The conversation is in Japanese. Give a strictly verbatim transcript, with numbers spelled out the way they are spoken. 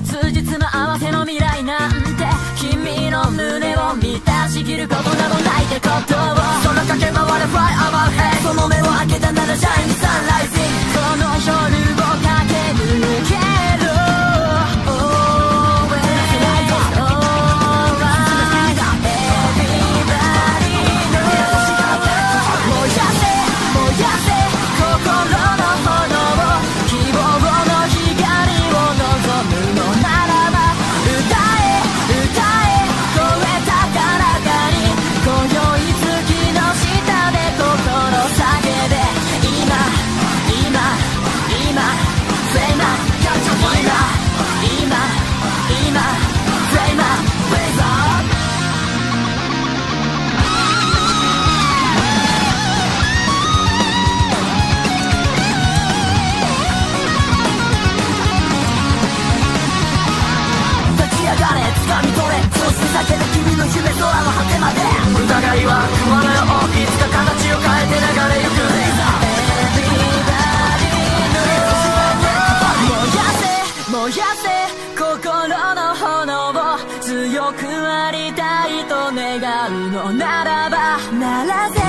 つ実の合わせの未来なんて君の胸を満たしきることなどないってことをその駆け回る Fly above head その目を開けたなら Shine Sunrising この夜を駆け抜ける叫べ君の夢空の果てまで疑いは雲のよういつか形を変えて流れゆく燃やせ心の炎を強くありたいと願うのならばならせ